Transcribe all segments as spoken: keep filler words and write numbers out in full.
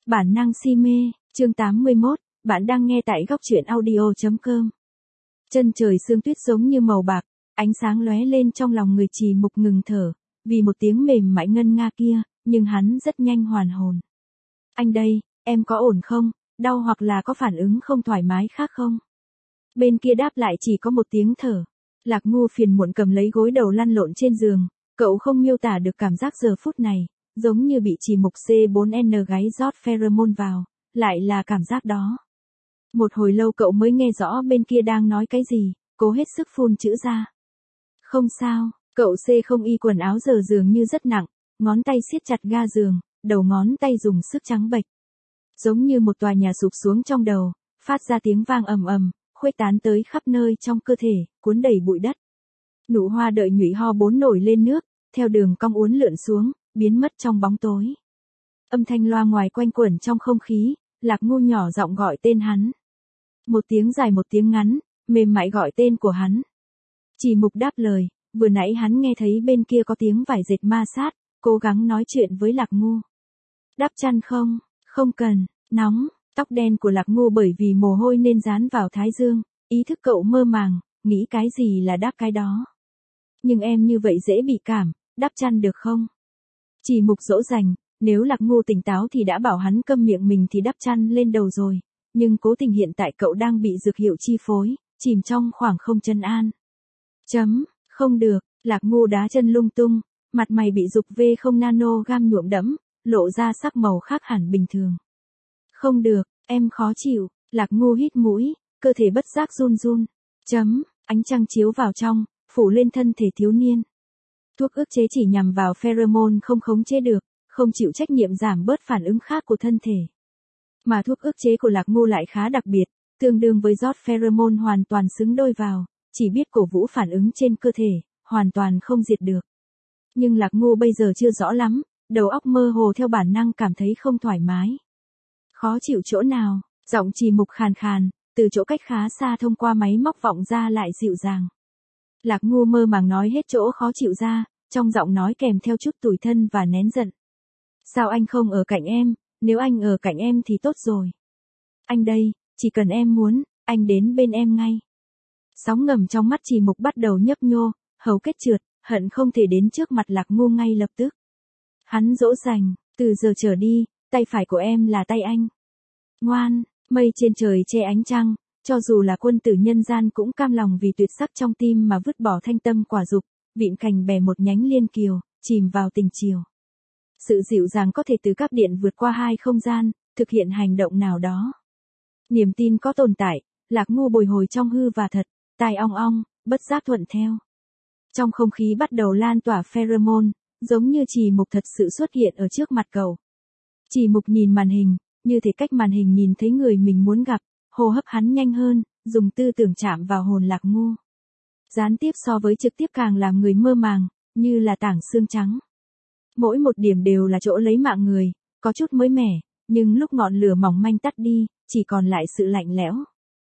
Bản năng si mê, chương tám mươi mốt, bạn đang nghe tại góc truyện audio chấm com. Chân trời sương tuyết giống như màu bạc, ánh sáng lóe lên trong lòng người Trì Mục ngừng thở, vì một tiếng mềm mại ngân nga kia, nhưng hắn rất nhanh hoàn hồn. Anh đây, em có ổn không, đau hoặc là có phản ứng không thoải mái khác không? Bên kia đáp lại chỉ có một tiếng thở. Lạc Ngu phiền muộn cầm lấy gối đầu lăn lộn trên giường, cậu không miêu tả được cảm giác giờ phút này, giống như bị Trì Mục C bốn N gáy rót pheromone vào, lại là cảm giác đó. Một hồi lâu cậu mới nghe rõ bên kia đang nói cái gì, cố hết sức phun chữ ra. Không sao, cậu C không y quần áo giờ dường như rất nặng, ngón tay siết chặt ga giường, đầu ngón tay dùng sức trắng bệch. Giống như một tòa nhà sụp xuống trong đầu, phát ra tiếng vang ầm ầm, khuếch tán tới khắp nơi trong cơ thể, cuốn đầy bụi đất. Nụ hoa đợi nhụy ho bốn nổi lên nước, theo đường cong uốn lượn xuống, biến mất trong bóng tối. Âm thanh loa ngoài quanh quẩn trong không khí, Lạc Ngu nhỏ giọng gọi tên hắn. Một tiếng dài một tiếng ngắn, mềm mại gọi tên của hắn. Trì Mục đáp lời, vừa nãy hắn nghe thấy bên kia có tiếng vải dệt ma sát, cố gắng nói chuyện với Lạc Ngu. Đắp chăn không, không cần, nóng, tóc đen của Lạc Ngu bởi vì mồ hôi nên dán vào thái dương, ý thức cậu mơ màng, nghĩ cái gì là đáp cái đó. Nhưng em như vậy dễ bị cảm, đắp chăn được không? Trì Mục dỗ dành, nếu Lạc Ngu tỉnh táo thì đã bảo hắn câm miệng mình thì đắp chăn lên đầu rồi, nhưng cố tình hiện tại cậu đang bị dược hiệu chi phối, chìm trong khoảng không chân an. Chấm, không được, Lạc Ngu đá chân lung tung, mặt mày bị dục V không nano gam nhuộm đẫm, lộ ra sắc màu khác hẳn bình thường. Không được, em khó chịu, Lạc Ngu hít mũi, cơ thể bất giác run run. Chấm, ánh trăng chiếu vào trong, phủ lên thân thể thiếu niên. Thuốc ức chế chỉ nhằm vào pheromone không khống chế được, không chịu trách nhiệm giảm bớt phản ứng khác của thân thể. Mà thuốc ức chế của Lạc Ngu lại khá đặc biệt, tương đương với rót pheromone hoàn toàn xứng đôi vào, chỉ biết cổ vũ phản ứng trên cơ thể, hoàn toàn không diệt được. Nhưng Lạc Ngu bây giờ chưa rõ lắm, đầu óc mơ hồ theo bản năng cảm thấy không thoải mái. Khó chịu chỗ nào, giọng Trì Mục khàn khàn, từ chỗ cách khá xa thông qua máy móc vọng ra lại dịu dàng. Lạc Ngu mơ màng nói hết chỗ khó chịu ra, trong giọng nói kèm theo chút tủi thân và nén giận. Sao anh không ở cạnh em, nếu anh ở cạnh em thì tốt rồi. Anh đây, chỉ cần em muốn, anh đến bên em ngay. Sóng ngầm trong mắt Trì Mục bắt đầu nhấp nhô, hầu kết trượt, hận không thể đến trước mặt Lạc Ngu ngay lập tức. Hắn dỗ dành, từ giờ trở đi, tay phải của em là tay anh. Ngoan, mây trên trời che ánh trăng, cho dù là quân tử nhân gian cũng cam lòng vì tuyệt sắc trong tim mà vứt bỏ thanh tâm quả dục, vịn cành bè một nhánh liên kiều, chìm vào tình chiều. Sự dịu dàng có thể từ cáp điện vượt qua hai không gian, thực hiện hành động nào đó. Niềm tin có tồn tại, Lạc Ngu bồi hồi trong hư và thật, tai ong ong, bất giác thuận theo. Trong không khí bắt đầu lan tỏa pheromone, giống như Trì Mục thật sự xuất hiện ở trước mặt cậu. Trì Mục nhìn màn hình, như thể cách màn hình nhìn thấy người mình muốn gặp, hô hấp hắn nhanh hơn, dùng tư tưởng chạm vào hồn Lạc Ngu. Gián tiếp so với trực tiếp càng làm người mơ màng, như là tảng xương trắng. Mỗi một điểm đều là chỗ lấy mạng người, có chút mới mẻ, nhưng lúc ngọn lửa mỏng manh tắt đi, chỉ còn lại sự lạnh lẽo.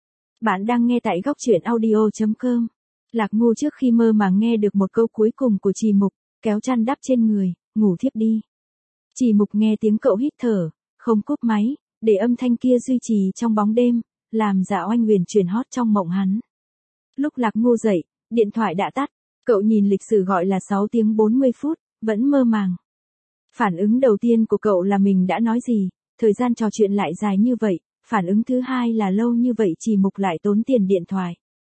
Bạn đang nghe tại góc truyện audio chấm com. Lạc Ngu trước khi mơ màng nghe được một câu cuối cùng của Trì Mục, kéo chăn đắp trên người, ngủ thiếp đi. Trì Mục nghe tiếng cậu hít thở, không cúp máy, để âm thanh kia duy trì trong bóng đêm, làm Dạ Oanh huyền chuyển hót trong mộng hắn. Lúc Lạc Ngu dậy, điện thoại đã tắt, cậu nhìn lịch sử gọi là sáu tiếng bốn mươi phút, vẫn mơ màng. Phản ứng đầu tiên của cậu là mình đã nói gì, thời gian trò chuyện lại dài như vậy, phản ứng thứ hai là lâu như vậy Trì Mục lại tốn tiền điện thoại.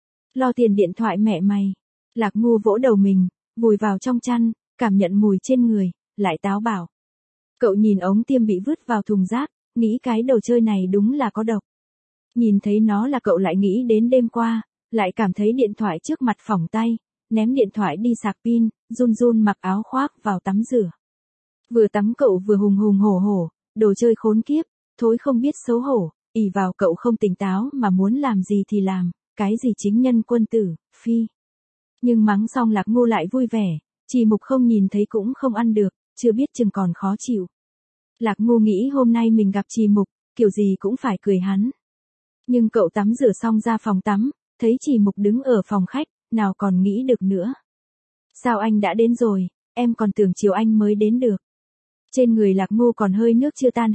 Lo tiền điện thoại mẹ mày. Lạc Ngu vỗ đầu mình, vùi vào trong chăn, cảm nhận mùi trên người, lại táo bảo. Cậu nhìn ống tiêm bị vứt vào thùng rác, nghĩ cái đồ chơi này đúng là có độc. Nhìn thấy nó là cậu lại nghĩ đến đêm qua, lại cảm thấy điện thoại trước mặt phỏng tay, ném điện thoại đi sạc pin, run run mặc áo khoác vào tắm rửa. Vừa tắm cậu vừa hùng hùng hổ hổ, đồ chơi khốn kiếp, thối không biết xấu hổ, ỷ vào cậu không tỉnh táo mà muốn làm gì thì làm, cái gì chính nhân quân tử, phi. Nhưng mắng xong Lạc Ngu lại vui vẻ, Trì Mục không nhìn thấy cũng không ăn được, chưa biết chừng còn khó chịu. Lạc Ngu nghĩ hôm nay mình gặp Trì Mục, kiểu gì cũng phải cười hắn. Nhưng cậu tắm rửa xong ra phòng tắm, thấy Trì Mục đứng ở phòng khách, nào còn nghĩ được nữa. Sao anh đã đến rồi, em còn tưởng chiều anh mới đến được. Trên người Lạc Ngu còn hơi nước chưa tan hết,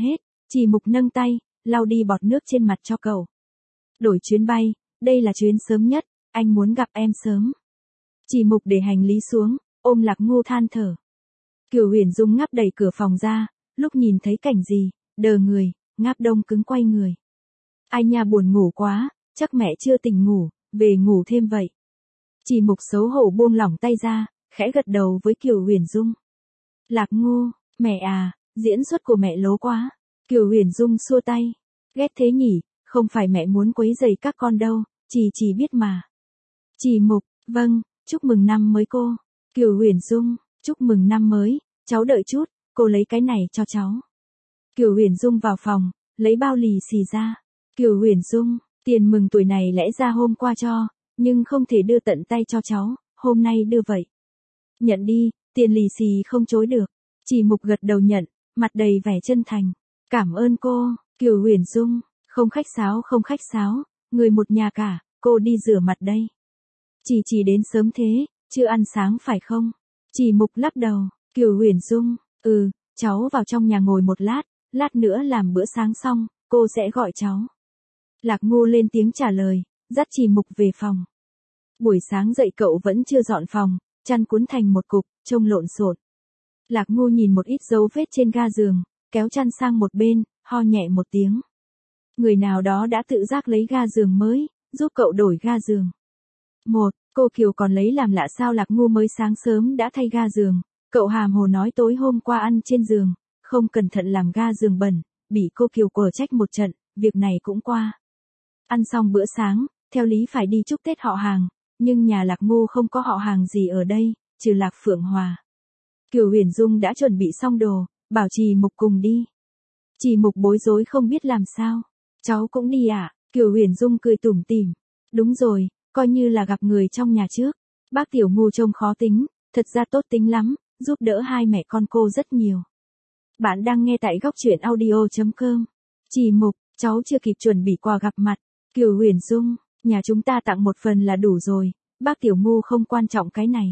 Chỉ Mục nâng tay, lau đi bọt nước trên mặt cho cậu. Đổi chuyến bay, đây là chuyến sớm nhất, anh muốn gặp em sớm. Chỉ Mục để hành lý xuống, ôm Lạc Ngô than thở. Kiều Huyền Dung ngáp đẩy cửa phòng ra, lúc nhìn thấy cảnh gì, đờ người, ngáp đông cứng quay người. Ai nha buồn ngủ quá, chắc mẹ chưa tỉnh ngủ, về ngủ thêm vậy. Chỉ Mục xấu hổ buông lỏng tay ra, khẽ gật đầu với Kiều Huyền Dung. Lạc Ngô, mẹ à, diễn xuất của mẹ lố quá. Kiều Huyền Dung xua tay. Ghét thế nhỉ, không phải mẹ muốn quấy rầy các con đâu, chỉ chỉ biết mà. Chỉ Mục, vâng, chúc mừng năm mới cô. Kiều Huyền Dung, chúc mừng năm mới, cháu đợi chút, cô lấy cái này cho cháu. Kiều Huyền Dung vào phòng, lấy bao lì xì ra. Kiều Huyền Dung, tiền mừng tuổi này lẽ ra hôm qua cho, nhưng không thể đưa tận tay cho cháu, hôm nay đưa vậy. Nhận đi, tiền lì xì không chối được. Chỉ Mục gật đầu nhận, mặt đầy vẻ chân thành. Cảm ơn cô, Kiều Huyền Dung, không khách sáo không khách sáo, người một nhà cả, cô đi rửa mặt đây. Chỉ chỉ đến sớm thế, chưa ăn sáng phải không? Chỉ Mục lắc đầu, Kiều Huyền Dung, ừ, cháu vào trong nhà ngồi một lát, lát nữa làm bữa sáng xong, cô sẽ gọi cháu. Lạc Ngô lên tiếng trả lời, dắt Chỉ Mục về phòng. Buổi sáng dậy cậu vẫn chưa dọn phòng, chăn cuốn thành một cục, trông lộn xộn. Lạc Ngô nhìn một ít dấu vết trên ga giường, kéo chăn sang một bên, ho nhẹ một tiếng. Người nào đó đã tự giác lấy ga giường mới, giúp cậu đổi ga giường. Một, cô Kiều còn lấy làm lạ sao Lạc Ngô mới sáng sớm đã thay ga giường, cậu hàm hồ nói tối hôm qua ăn trên giường, không cẩn thận làm ga giường bẩn, bị cô Kiều quở trách một trận, việc này cũng qua. Ăn xong bữa sáng, theo lý phải đi chúc Tết họ hàng, nhưng nhà Lạc Ngô không có họ hàng gì ở đây, trừ Lạc Phượng Hòa. Kiều Huyền Dung đã chuẩn bị xong đồ, bảo Chỉ Mục cùng đi. Chỉ Mục bối rối không biết làm sao. Cháu cũng đi à? Kiều Huyền Dung cười tủm tỉm. Đúng rồi, coi như là gặp người trong nhà trước. Bác Tiểu Ngu trông khó tính, thật ra tốt tính lắm, giúp đỡ hai mẹ con cô rất nhiều. Bạn đang nghe tại góc truyện audio chấm com. Chỉ Mục, cháu chưa kịp chuẩn bị quà gặp mặt. Kiều Huyền Dung, nhà chúng ta tặng một phần là đủ rồi, bác Tiểu Ngu không quan trọng cái này.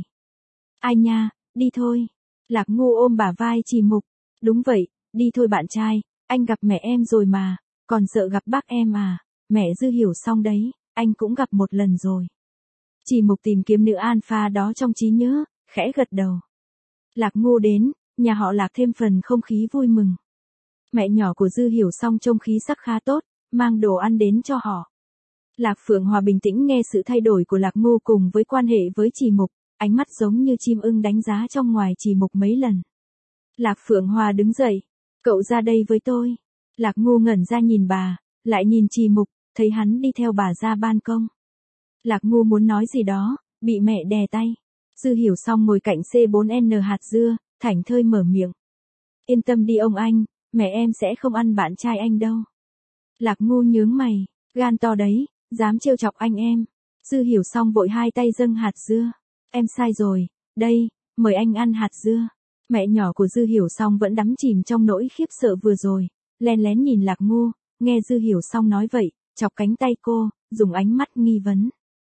Ai nha, đi thôi. Lạc Ngô ôm bả vai Chỉ Mục. Đúng vậy, đi thôi bạn trai, anh gặp mẹ em rồi mà, còn sợ gặp bác em à, mẹ Dư hiểu xong đấy, anh cũng gặp một lần rồi. Chỉ Mục tìm kiếm nữ alpha đó trong trí nhớ, khẽ gật đầu. Lạc Ngô đến, nhà họ Lạc thêm phần không khí vui mừng. Mẹ nhỏ của Dư hiểu xong trông khí sắc khá tốt, mang đồ ăn đến cho họ. Lạc Phượng Hòa bình tĩnh nghe sự thay đổi của Lạc Ngô cùng với quan hệ với Chỉ Mục, ánh mắt giống như chim ưng đánh giá trong ngoài Chỉ Mục mấy lần. Lạc Phượng Hòa đứng dậy, cậu ra đây với tôi. Lạc Ngô ngẩn ra nhìn bà, lại nhìn Chỉ Mục, thấy hắn đi theo bà ra ban công. Lạc Ngô muốn nói gì đó, bị mẹ đè tay. Dư hiểu xong ngồi cạnh C bốn N hạt dưa, thảnh thơi mở miệng. Yên tâm đi ông anh, mẹ em sẽ không ăn bạn trai anh đâu. Lạc Ngô nhướng mày, gan to đấy, dám trêu chọc anh em. Dư hiểu xong vội hai tay dâng hạt dưa. Em sai rồi, đây, mời anh ăn hạt dưa. Mẹ nhỏ của Dư hiểu xong vẫn đắm chìm trong nỗi khiếp sợ vừa rồi, lén lén nhìn Lạc Ngô, nghe Dư hiểu xong nói vậy, chọc cánh tay cô, dùng ánh mắt nghi vấn.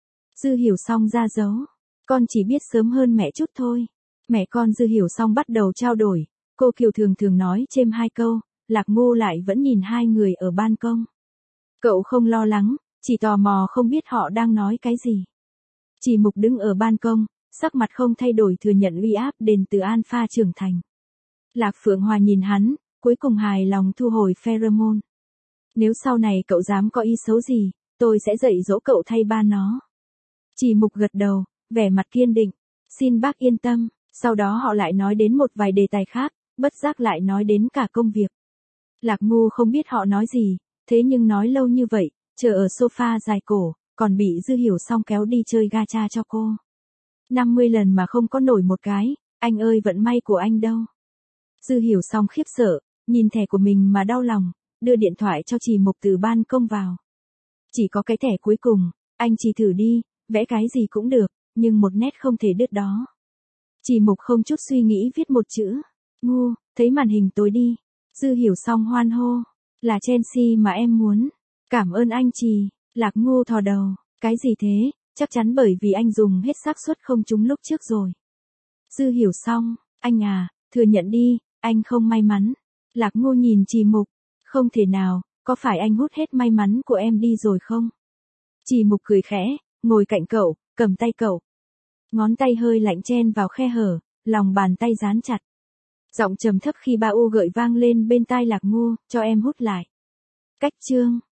Dư hiểu xong ra dấu, con chỉ biết sớm hơn mẹ chút thôi. Mẹ con Dư hiểu xong bắt đầu trao đổi, cô Kiều thường thường nói chêm hai câu, Lạc Ngô lại vẫn nhìn hai người ở ban công. Cậu không lo lắng, chỉ tò mò không biết họ đang nói cái gì. Chỉ Mục đứng ở ban công, sắc mặt không thay đổi thừa nhận uy áp đến từ alpha trưởng thành. Lạc Phượng Hòa nhìn hắn, cuối cùng hài lòng thu hồi pheromone. Nếu sau này cậu dám có ý xấu gì, tôi sẽ dạy dỗ cậu thay ba nó. Chỉ Mục gật đầu, vẻ mặt kiên định. Xin bác yên tâm. Sau đó họ lại nói đến một vài đề tài khác, bất giác lại nói đến cả công việc. Lạc Ngô không biết họ nói gì, thế nhưng nói lâu như vậy, chờ ở sofa dài cổ, còn bị Dư hiểu xong kéo đi chơi gacha cho cô. năm mươi lần mà không có nổi một cái, anh ơi vận may của anh đâu. Dư hiểu xong khiếp sợ, nhìn thẻ của mình mà đau lòng, đưa điện thoại cho Chỉ Mục từ ban công vào. Chỉ có cái thẻ cuối cùng, anh chỉ thử đi, vẽ cái gì cũng được, nhưng một nét không thể đứt đó. Chỉ Mục không chút suy nghĩ viết một chữ, ngu, thấy màn hình tối đi. Dư hiểu xong hoan hô, là Chelsea mà em muốn. Cảm ơn anh Trì. Lạc Ngô thò đầu, cái gì thế, chắc chắn bởi vì anh dùng hết xác suất không trúng lúc trước rồi. Dư hiểu xong, anh à, thừa nhận đi, anh không may mắn. Lạc Ngô nhìn Chỉ Mục, Không thể nào, có phải anh hút hết may mắn của em đi rồi không? Chỉ Mục cười khẽ, ngồi cạnh cậu, cầm tay cậu. Ngón tay hơi lạnh chen vào khe hở, lòng bàn tay dán chặt. Giọng trầm thấp khi ba ô gợi vang lên bên tai Lạc Ngô, cho em hút lại. Cách chương